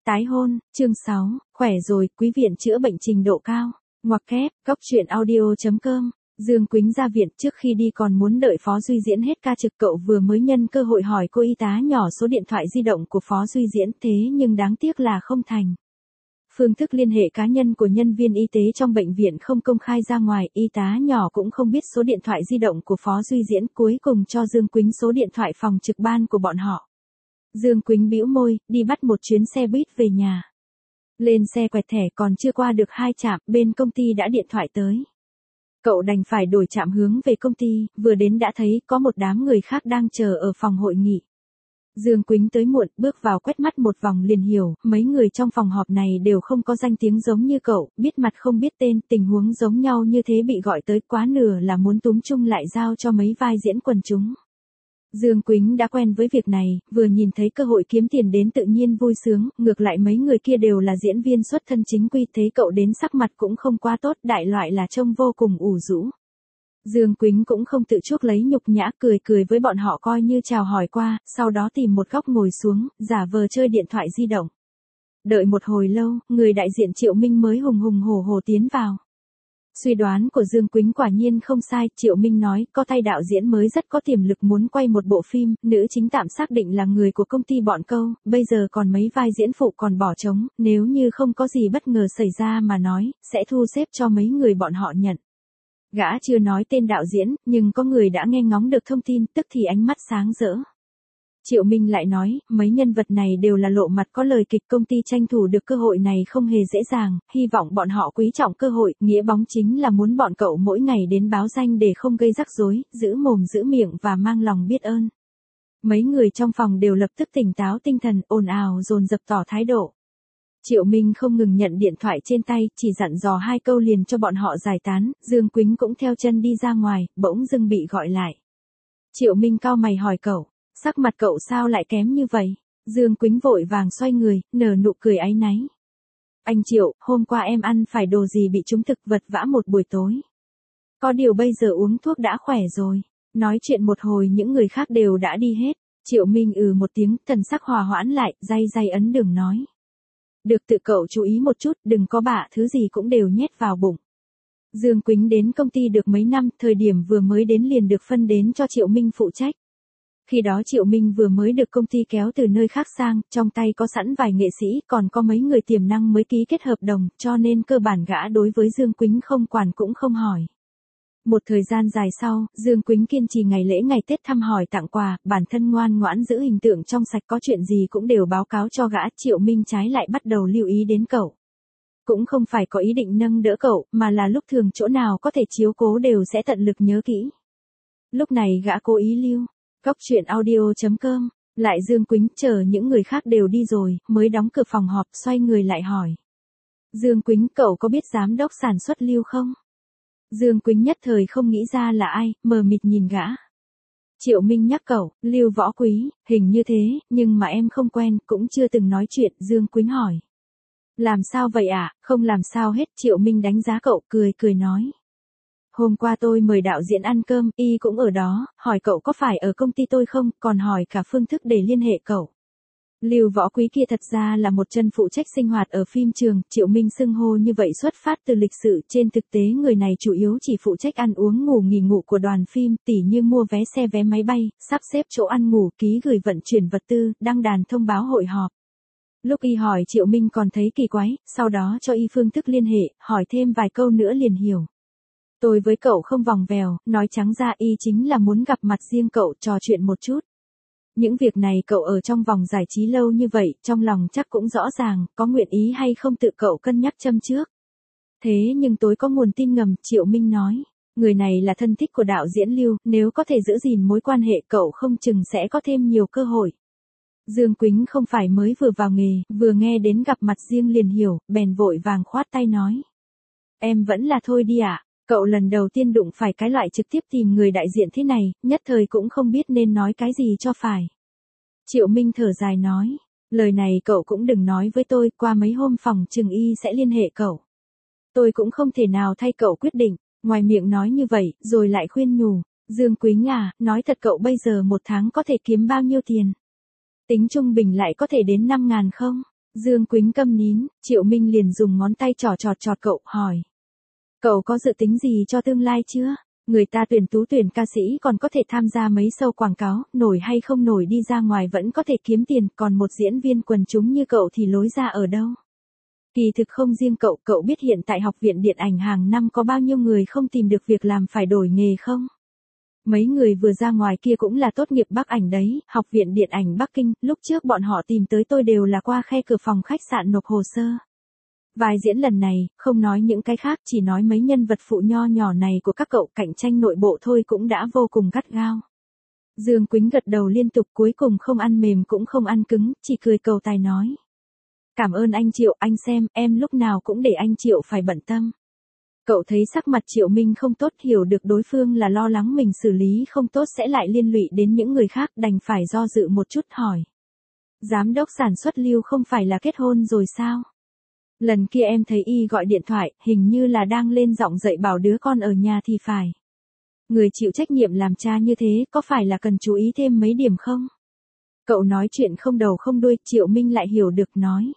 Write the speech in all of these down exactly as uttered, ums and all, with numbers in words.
Tái hôn, chương sáu, khỏe rồi, quý viện chữa bệnh trình độ cao. Ngoặc kép, góc truyện audio chấm com. Dương Quýnh ra viện, trước khi đi còn muốn đợi Phó Duy Diễn hết ca trực, cậu vừa mới nhân cơ hội hỏi cô y tá nhỏ số điện thoại di động của Phó Duy Diễn, thế nhưng đáng tiếc là không thành. Phương thức liên hệ cá nhân của nhân viên y tế trong bệnh viện không công khai ra ngoài, y tá nhỏ cũng không biết số điện thoại di động của Phó Duy Diễn, cuối cùng cho Dương Quýnh số điện thoại phòng trực ban của bọn họ. Dương Quýnh bĩu môi, đi bắt một chuyến xe buýt về nhà. Lên xe quẹt thẻ còn chưa qua được hai trạm, bên công ty đã điện thoại tới. Cậu đành phải đổi trạm hướng về công ty, vừa đến đã thấy có một đám người khác đang chờ ở phòng hội nghị. Dương Quýnh tới muộn, bước vào quét mắt một vòng liền hiểu, mấy người trong phòng họp này đều không có danh tiếng giống như cậu, biết mặt không biết tên, tình huống giống nhau như thế bị gọi tới quá nửa là muốn túm chung lại giao cho mấy vai diễn quần chúng. Dương Quýnh đã quen với việc này, vừa nhìn thấy cơ hội kiếm tiền đến tự nhiên vui sướng, ngược lại mấy người kia đều là diễn viên xuất thân chính quy, thấy cậu đến sắc mặt cũng không quá tốt, đại loại là trông vô cùng ủ rũ. Dương Quýnh cũng không tự chuốc lấy nhục nhã, cười cười với bọn họ coi như chào hỏi qua, sau đó tìm một góc ngồi xuống, giả vờ chơi điện thoại di động. Đợi một hồi lâu, người đại diện Triệu Minh mới hùng hùng hổ hổ tiến vào. Suy đoán của Dương Quýnh quả nhiên không sai, Triệu Minh nói, có tay đạo diễn mới rất có tiềm lực muốn quay một bộ phim, nữ chính tạm xác định là người của công ty bọn câu, bây giờ còn mấy vai diễn phụ còn bỏ trống, nếu như không có gì bất ngờ xảy ra mà nói, sẽ thu xếp cho mấy người bọn họ nhận. Gã chưa nói tên đạo diễn, nhưng có người đã nghe ngóng được thông tin, tức thì ánh mắt sáng rỡ. Triệu Minh lại nói, mấy nhân vật này đều là lộ mặt có lời kịch, công ty tranh thủ được cơ hội này không hề dễ dàng, hy vọng bọn họ quý trọng cơ hội, nghĩa bóng chính là muốn bọn cậu mỗi ngày đến báo danh để không gây rắc rối, giữ mồm giữ miệng và mang lòng biết ơn. Mấy người trong phòng đều lập tức tỉnh táo tinh thần, ồn ào dồn dập tỏ thái độ. Triệu Minh không ngừng nhận điện thoại trên tay, chỉ dặn dò hai câu liền cho bọn họ giải tán, Dương Quýnh cũng theo chân đi ra ngoài, bỗng dưng bị gọi lại. Triệu Minh cau mày hỏi cậu. Sắc mặt cậu sao lại kém như vậy? Dương Quýnh vội vàng xoay người, nở nụ cười áy náy. Anh Triệu, hôm qua em ăn phải đồ gì bị trúng thực, vật vã một buổi tối. Có điều bây giờ uống thuốc đã khỏe rồi. Nói chuyện một hồi những người khác đều đã đi hết. Triệu Minh ừ một tiếng, thần sắc hòa hoãn lại, day day ấn đường nói. Được, tự cậu chú ý một chút, đừng có bạ thứ gì cũng đều nhét vào bụng. Dương Quýnh đến công ty được mấy năm, thời điểm vừa mới đến liền được phân đến cho Triệu Minh phụ trách. Khi đó Triệu Minh vừa mới được công ty kéo từ nơi khác sang, trong tay có sẵn vài nghệ sĩ, còn có mấy người tiềm năng mới ký kết hợp đồng, cho nên cơ bản gã đối với Dương Quýnh không quản cũng không hỏi. Một thời gian dài sau, Dương Quýnh kiên trì ngày lễ ngày Tết thăm hỏi tặng quà, bản thân ngoan ngoãn giữ hình tượng trong sạch, có chuyện gì cũng đều báo cáo cho gã. Triệu Minh trái lại bắt đầu lưu ý đến cậu. Cũng không phải có ý định nâng đỡ cậu, mà là lúc thường chỗ nào có thể chiếu cố đều sẽ tận lực nhớ kỹ. Lúc này gã cố ý lưu. Góc truyện audio chấm com, lại Dương Quýnh chờ những người khác đều đi rồi, mới đóng cửa phòng họp, xoay người lại hỏi. Dương Quýnh, cậu có biết giám đốc sản xuất Lưu không? Dương Quýnh nhất thời không nghĩ ra là ai, mờ mịt nhìn gã. Triệu Minh nhắc cậu, Lưu Võ Quý, hình như thế, nhưng mà em không quen, cũng chưa từng nói chuyện, Dương Quýnh hỏi. Làm sao vậy ạ, à? Không làm sao hết, Triệu Minh đánh giá cậu, cười cười nói. Hôm qua tôi mời đạo diễn ăn cơm, y cũng ở đó, hỏi cậu có phải ở công ty tôi không, còn hỏi cả phương thức để liên hệ cậu. Lưu Võ Quý kia thật ra là một chân phụ trách sinh hoạt ở phim trường, Triệu Minh xưng hô như vậy xuất phát từ lịch sự, trên thực tế người này chủ yếu chỉ phụ trách ăn uống ngủ nghỉ ngủ của đoàn phim, tỉ như mua vé xe vé máy bay, sắp xếp chỗ ăn ngủ, ký gửi vận chuyển vật tư, đăng đàn thông báo hội họp. Lúc y hỏi Triệu Minh còn thấy kỳ quái, sau đó cho y phương thức liên hệ, hỏi thêm vài câu nữa liền hiểu. Tôi với cậu không vòng vèo, nói trắng ra y chính là muốn gặp mặt riêng cậu, trò chuyện một chút. Những việc này cậu ở trong vòng giải trí lâu như vậy, trong lòng chắc cũng rõ ràng, có nguyện ý hay không tự cậu cân nhắc châm trước. Thế nhưng tối có nguồn tin ngầm, Triệu Minh nói, người này là thân thích của đạo diễn Lưu, nếu có thể giữ gìn mối quan hệ cậu không chừng sẽ có thêm nhiều cơ hội. Dương Quýnh không phải mới vừa vào nghề, vừa nghe đến gặp mặt riêng liền hiểu, bèn vội vàng khoát tay nói. Em vẫn là thôi đi ạ. À? Cậu lần đầu tiên đụng phải cái loại trực tiếp tìm người đại diện thế này, nhất thời cũng không biết nên nói cái gì cho phải. Triệu Minh thở dài nói, lời này cậu cũng đừng nói với tôi, qua mấy hôm phòng trừng y sẽ liên hệ cậu. Tôi cũng không thể nào thay cậu quyết định, ngoài miệng nói như vậy, rồi lại khuyên nhủ, Dương Quýnh à, nói thật cậu bây giờ một tháng có thể kiếm bao nhiêu tiền? Tính trung bình lại có thể đến năm ngàn không? Dương Quýnh câm nín, Triệu Minh liền dùng ngón tay trỏ trọt trọt cậu, hỏi. Cậu có dự tính gì cho tương lai chưa? Người ta tuyển tú tuyển ca sĩ còn có thể tham gia mấy show quảng cáo, nổi hay không nổi đi ra ngoài vẫn có thể kiếm tiền, còn một diễn viên quần chúng như cậu thì lối ra ở đâu? Kỳ thực không riêng cậu, cậu biết hiện tại học viện điện ảnh hàng năm có bao nhiêu người không tìm được việc làm phải đổi nghề không? Mấy người vừa ra ngoài kia cũng là tốt nghiệp Bắc ảnh đấy, học viện điện ảnh Bắc Kinh, lúc trước bọn họ tìm tới tôi đều là qua khe cửa phòng khách sạn nộp hồ sơ. Vai diễn lần này, không nói những cái khác, chỉ nói mấy nhân vật phụ nho nhỏ này của các cậu, cạnh tranh nội bộ thôi cũng đã vô cùng gắt gao. Dương Quýnh gật đầu liên tục, cuối cùng không ăn mềm cũng không ăn cứng, chỉ cười cầu tài nói. Cảm ơn anh Triệu, anh xem, em lúc nào cũng để anh Triệu phải bận tâm. Cậu thấy sắc mặt Triệu Minh không tốt, hiểu được đối phương là lo lắng mình xử lý không tốt sẽ lại liên lụy đến những người khác, đành phải do dự một chút hỏi. Giám đốc sản xuất Lưu không phải là kết hôn rồi sao? Lần kia em thấy y gọi điện thoại, hình như là đang lên giọng dạy bảo đứa con ở nhà thì phải. Người chịu trách nhiệm làm cha như thế, có phải là cần chú ý thêm mấy điểm không? Cậu nói chuyện không đầu không đuôi, Triệu Minh lại hiểu được nói.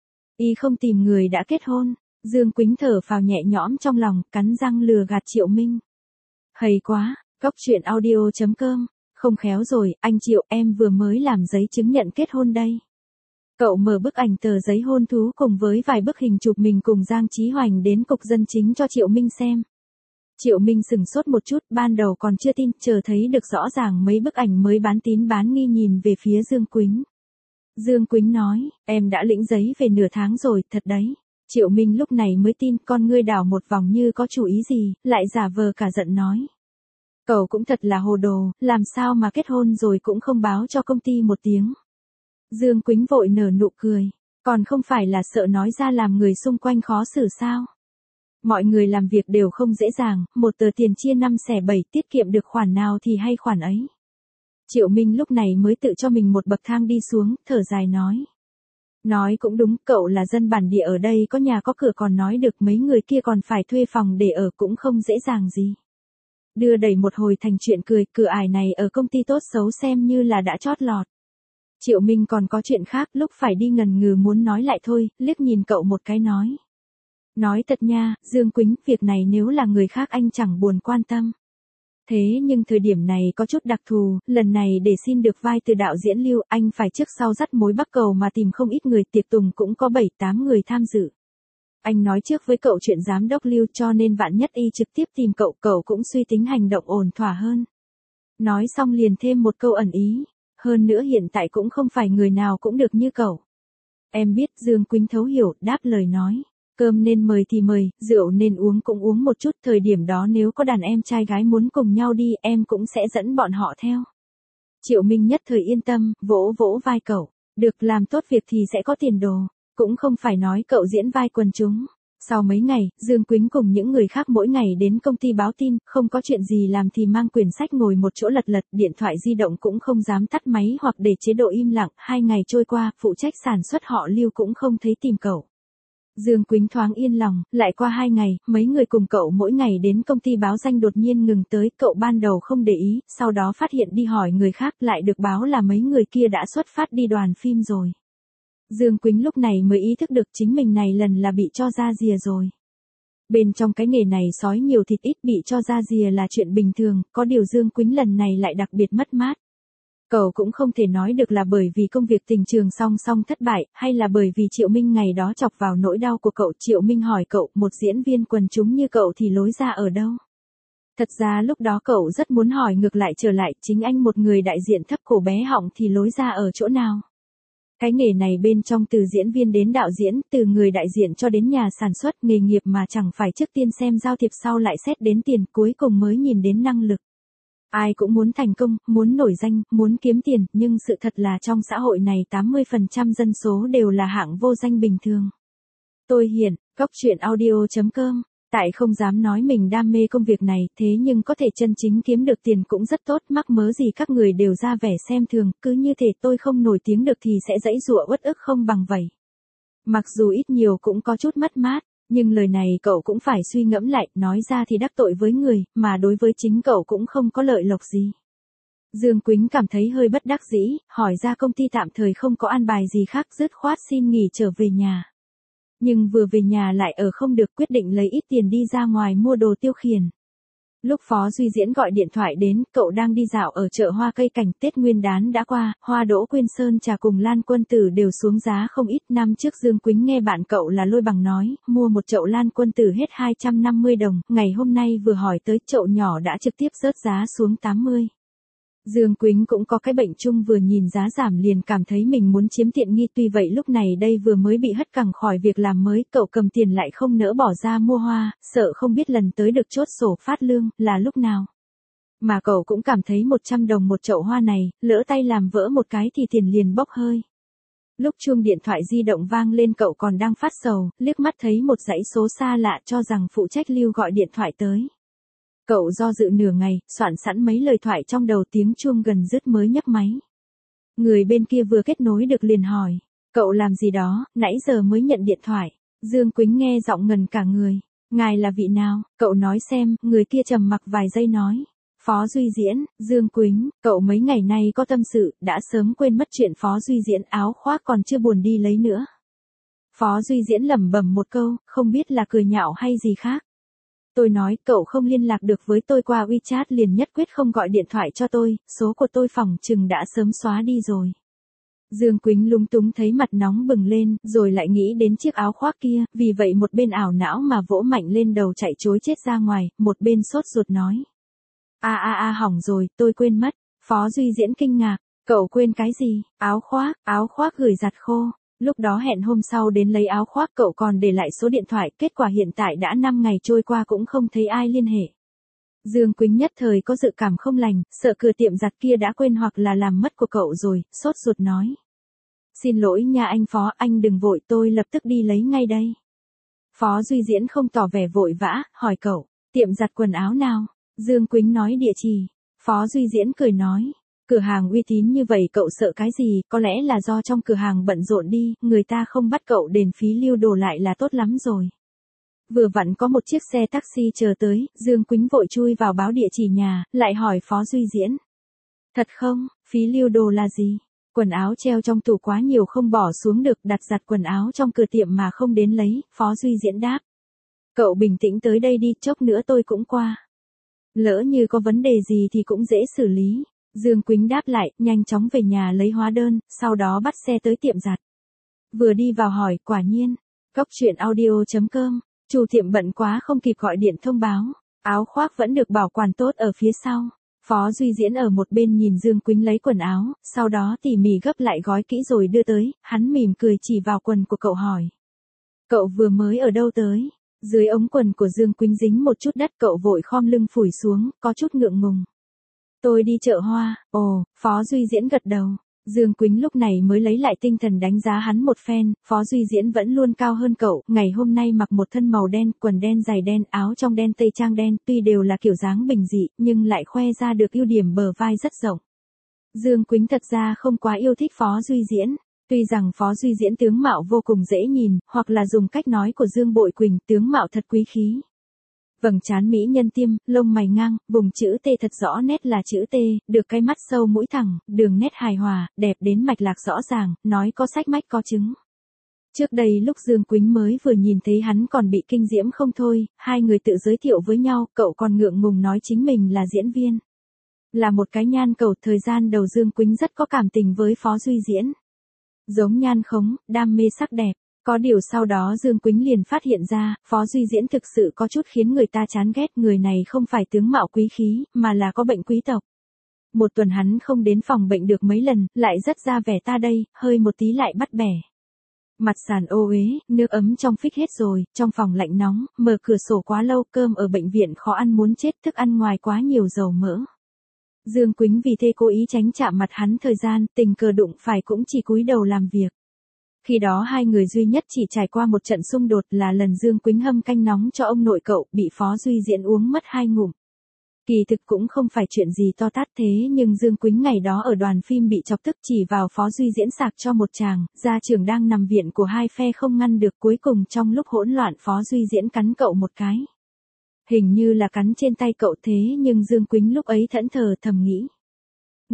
Y không tìm người đã kết hôn. Dương Quýnh thở phào nhẹ nhõm trong lòng, cắn răng lừa gạt Triệu Minh. Hay quá, cóc truyện audio chấm com, không khéo rồi, anh Triệu, em vừa mới làm giấy chứng nhận kết hôn đây. Cậu mở bức ảnh tờ giấy hôn thú cùng với vài bức hình chụp mình cùng Giang Chí Hoành đến cục dân chính cho Triệu Minh xem. Triệu Minh sừng sốt một chút, ban đầu còn chưa tin, chờ thấy được rõ ràng mấy bức ảnh mới bán tín bán nghi nhìn về phía Dương Quýnh. Dương Quýnh nói, em đã lĩnh giấy về nửa tháng rồi, thật đấy. Triệu Minh lúc này mới tin, con ngươi đảo một vòng như có chủ ý gì, lại giả vờ cả giận nói. Cậu cũng thật là hồ đồ, làm sao mà kết hôn rồi cũng không báo cho công ty một tiếng. Dương Quýnh vội nở nụ cười, còn không phải là sợ nói ra làm người xung quanh khó xử sao. Mọi người làm việc đều không dễ dàng, một tờ tiền chia năm xẻ bảy, tiết kiệm được khoản nào thì hay khoản ấy. Triệu Minh lúc này mới tự cho mình một bậc thang đi xuống, thở dài nói. Nói cũng đúng, cậu là dân bản địa ở đây có nhà có cửa còn nói được, mấy người kia còn phải thuê phòng để ở cũng không dễ dàng gì. Đưa đẩy một hồi thành chuyện cười, cửa ải này ở công ty tốt xấu xem như là đã chót lọt. Triệu Minh còn có chuyện khác, lúc phải đi ngần ngừ muốn nói lại thôi, liếc nhìn cậu một cái nói. Nói thật nha, Dương Quýnh, việc này nếu là người khác anh chẳng buồn quan tâm. Thế nhưng thời điểm này có chút đặc thù, lần này để xin được vai từ đạo diễn Lưu, anh phải trước sau dắt mối Bắc Cầu mà tìm không ít người, tiệc tùng cũng có bảy tám người tham dự. Anh nói trước với cậu chuyện giám đốc Lưu cho nên vạn nhất y trực tiếp tìm cậu, cậu cũng suy tính hành động ổn thỏa hơn. Nói xong liền thêm một câu ẩn ý, hơn nữa hiện tại cũng không phải người nào cũng được như cậu. Em biết, Dương Quýnh thấu hiểu, đáp lời nói. Cơm nên mời thì mời, rượu nên uống cũng uống một chút, thời điểm đó nếu có đàn em trai gái muốn cùng nhau đi, em cũng sẽ dẫn bọn họ theo. Triệu Minh nhất thời yên tâm, vỗ vỗ vai cậu, được, làm tốt việc thì sẽ có tiền đồ, cũng không phải nói cậu diễn vai quần chúng. Sau mấy ngày, Dương Quýnh cùng những người khác mỗi ngày đến công ty báo tin, không có chuyện gì làm thì mang quyển sách ngồi một chỗ lật lật, điện thoại di động cũng không dám tắt máy hoặc để chế độ im lặng. Hai ngày trôi qua, phụ trách sản xuất họ Lưu cũng không thấy tìm cậu. Dương Quýnh thoáng yên lòng, lại qua hai ngày, mấy người cùng cậu mỗi ngày đến công ty báo danh đột nhiên ngừng tới, cậu ban đầu không để ý, sau đó phát hiện đi hỏi người khác lại được báo là mấy người kia đã xuất phát đi đoàn phim rồi. Dương Quýnh lúc này mới ý thức được chính mình này lần là bị cho ra rìa rồi. Bên trong cái nghề này sói nhiều thịt ít, bị cho ra rìa là chuyện bình thường, có điều Dương Quýnh lần này lại đặc biệt mất mát. Cậu cũng không thể nói được là bởi vì công việc tình trường song song thất bại, hay là bởi vì Triệu Minh ngày đó chọc vào nỗi đau của cậu. Triệu Minh hỏi cậu, một diễn viên quần chúng như cậu thì lối ra ở đâu? Thật ra lúc đó cậu rất muốn hỏi ngược lại trở lại, chính anh một người đại diện thấp cổ bé họng thì lối ra ở chỗ nào? Cái nghề này bên trong từ diễn viên đến đạo diễn, từ người đại diện cho đến nhà sản xuất, nghề nghiệp mà chẳng phải trước tiên xem giao thiệp sau lại xét đến tiền, cuối cùng mới nhìn đến năng lực. Ai cũng muốn thành công, muốn nổi danh, muốn kiếm tiền, nhưng sự thật là trong xã hội này tám mươi phần trăm dân số đều là hạng vô danh bình thường. Tôi Hiển, cóc truyện audio chấm com, tại không dám nói mình đam mê công việc này, thế nhưng có thể chân chính kiếm được tiền cũng rất tốt, mắc mớ gì các người đều ra vẻ xem thường, cứ như thể tôi không nổi tiếng được thì sẽ dãy dụa uất ức không bằng vậy. Mặc dù ít nhiều cũng có chút mất mát, nhưng lời này cậu cũng phải suy ngẫm lại, nói ra thì đắc tội với người, mà đối với chính cậu cũng không có lợi lộc gì. Dương Quýnh cảm thấy hơi bất đắc dĩ, hỏi ra công ty tạm thời không có an bài gì khác, dứt khoát xin nghỉ trở về nhà. Nhưng vừa về nhà lại ở không được, quyết định lấy ít tiền đi ra ngoài mua đồ tiêu khiển. Lúc Phó Duy Diễn gọi điện thoại đến, cậu đang đi dạo ở chợ hoa cây cảnh. Tết Nguyên đán đã qua, hoa đỗ quyên sơn trà cùng Lan Quân Tử đều xuống giá không ít. Năm trước Dương Quýnh nghe bạn cậu là Lôi Bằng nói, mua một chậu Lan Quân Tử hết hai trăm năm mươi đồng, ngày hôm nay vừa hỏi tới chậu nhỏ đã trực tiếp rớt giá xuống tám mươi. Dương Quýnh cũng có cái bệnh chung, vừa nhìn giá giảm liền cảm thấy mình muốn chiếm tiện nghi, tuy vậy lúc này đây vừa mới bị hất cẳng khỏi việc làm mới, cậu cầm tiền lại không nỡ bỏ ra mua hoa, sợ không biết lần tới được chốt sổ phát lương là lúc nào. Mà cậu cũng cảm thấy một trăm đồng một chậu hoa này, lỡ tay làm vỡ một cái thì tiền liền bốc hơi. Lúc chuông điện thoại di động vang lên cậu còn đang phát sầu, liếc mắt thấy một dãy số xa lạ, cho rằng phụ trách lưu gọi điện thoại tới. Cậu do dự nửa ngày, soạn sẵn mấy lời thoại trong đầu, tiếng chuông gần dứt mới nhấc máy. Người bên kia vừa kết nối được liền hỏi, cậu làm gì đó, nãy giờ mới nhận điện thoại. Dương Quýnh nghe giọng ngần cả người, ngài là vị nào, cậu nói xem. Người kia trầm mặc vài giây nói, Phó Duy Diễn. Dương Quýnh, cậu mấy ngày nay có tâm sự, đã sớm quên mất chuyện Phó Duy Diễn, áo khoác còn chưa buồn đi lấy nữa. Phó Duy Diễn lẩm bẩm một câu, không biết là cười nhạo hay gì khác. Tôi nói, cậu không liên lạc được với tôi qua WeChat liền nhất quyết không gọi điện thoại cho tôi, số của tôi phỏng chừng đã sớm xóa đi rồi. Dương Quýnh lúng túng thấy mặt nóng bừng lên, rồi lại nghĩ đến chiếc áo khoác kia, vì vậy một bên ảo não mà vỗ mạnh lên đầu chạy trối chết ra ngoài, một bên sốt ruột nói. A a a hỏng rồi, tôi quên mất. Phó Duy Diễn kinh ngạc, cậu quên cái gì? Áo khoác, áo khoác gửi giặt khô. Lúc đó hẹn hôm sau đến lấy áo khoác, cậu còn để lại số điện thoại, kết quả hiện tại đã năm ngày trôi qua cũng không thấy ai liên hệ. Dương Quýnh nhất thời có dự cảm không lành, sợ cửa tiệm giặt kia đã quên hoặc là làm mất của cậu rồi, sốt ruột nói. Xin lỗi nha anh Phó, anh đừng vội, tôi lập tức đi lấy ngay đây. Phó Duy Diễn không tỏ vẻ vội vã, hỏi cậu, tiệm giặt quần áo nào? Dương Quýnh nói địa chỉ. Phó Duy Diễn cười nói, cửa hàng uy tín như vậy cậu sợ cái gì, có lẽ là do trong cửa hàng bận rộn đi, người ta không bắt cậu đền phí lưu đồ lại là tốt lắm rồi. Vừa vặn có một chiếc xe taxi chờ tới, Dương Quýnh vội chui vào báo địa chỉ nhà, lại hỏi Phó Duy Diễn. Thật không, phí lưu đồ là gì? Quần áo treo trong tủ quá nhiều không bỏ xuống được, đặt giặt quần áo trong cửa tiệm mà không đến lấy, Phó Duy Diễn đáp. Cậu bình tĩnh tới đây đi, chốc nữa tôi cũng qua. Lỡ như có vấn đề gì thì cũng dễ xử lý. Dương Quýnh đáp lại, nhanh chóng về nhà lấy hóa đơn, sau đó bắt xe tới tiệm giặt. Vừa đi vào hỏi, quả nhiên. Cóc truyện audio chấm com, chủ tiệm bận quá không kịp gọi điện thông báo. Áo khoác vẫn được bảo quản tốt ở phía sau. Phó Duy Diễn ở một bên nhìn Dương Quýnh lấy quần áo, sau đó tỉ mỉ gấp lại gói kỹ rồi đưa tới, hắn mỉm cười chỉ vào quần của cậu hỏi. Cậu vừa mới ở đâu tới? Dưới ống quần của Dương Quýnh dính một chút đất, cậu vội khom lưng phủi xuống, có chút ngượng ngùng. Tôi đi chợ hoa. Ồ, Phó Duy Diễn gật đầu. Dương Quýnh lúc này mới lấy lại tinh thần đánh giá hắn một phen, Phó Duy Diễn vẫn luôn cao hơn cậu, ngày hôm nay mặc một thân màu đen, quần đen giày đen, áo trong đen tây trang đen, tuy đều là kiểu dáng bình dị, nhưng lại khoe ra được ưu điểm bờ vai rất rộng. Dương Quýnh thật ra không quá yêu thích Phó Duy Diễn. Tuy rằng Phó Duy Diễn tướng mạo vô cùng dễ nhìn, hoặc là dùng cách nói của Dương Bội Quỳnh, tướng mạo thật quý khí. Vầng trán mỹ nhân tiêm, lông mày ngang, vùng chữ T thật rõ nét là chữ T, được cái mắt sâu mũi thẳng, đường nét hài hòa, đẹp đến mạch lạc rõ ràng, nói có sách mách có chứng. Trước đây lúc Dương Quýnh mới vừa nhìn thấy hắn còn bị kinh diễm không thôi, hai người tự giới thiệu với nhau, cậu còn ngượng ngùng nói chính mình là diễn viên. Là một cái nhan cầu, thời gian đầu Dương Quýnh rất có cảm tình với Phó Duy Diễn. Giống nhan khống, đam mê sắc đẹp. Có điều sau đó Dương Quýnh liền phát hiện ra, Phó Duy Diễn thực sự có chút khiến người ta chán ghét, người này không phải tướng mạo quý khí, mà là có bệnh quý tộc. Một tuần hắn không đến phòng bệnh được mấy lần, lại rất ra vẻ ta đây, hơi một tí lại bắt bẻ. Mặt sàn ô uế, nước ấm trong phích hết rồi, trong phòng lạnh nóng, mở cửa sổ quá lâu, cơm ở bệnh viện khó ăn muốn chết, thức ăn ngoài quá nhiều dầu mỡ. Dương Quýnh vì thế cố ý tránh chạm mặt hắn thời gian, tình cờ đụng phải cũng chỉ cúi đầu làm việc. Khi đó hai người duy nhất chỉ trải qua một trận xung đột là lần Dương Quýnh hâm canh nóng cho ông nội cậu, bị Phó Duy Diễn uống mất hai ngụm. Kỳ thực cũng không phải chuyện gì to tát thế, nhưng Dương Quýnh ngày đó ở đoàn phim bị chọc tức chỉ vào Phó Duy Diễn sạc cho một chàng, gia trưởng đang nằm viện của hai phe không ngăn được, cuối cùng trong lúc hỗn loạn Phó Duy Diễn cắn cậu một cái. Hình như là cắn trên tay cậu thế, nhưng Dương Quýnh lúc ấy thẫn thờ thầm nghĩ.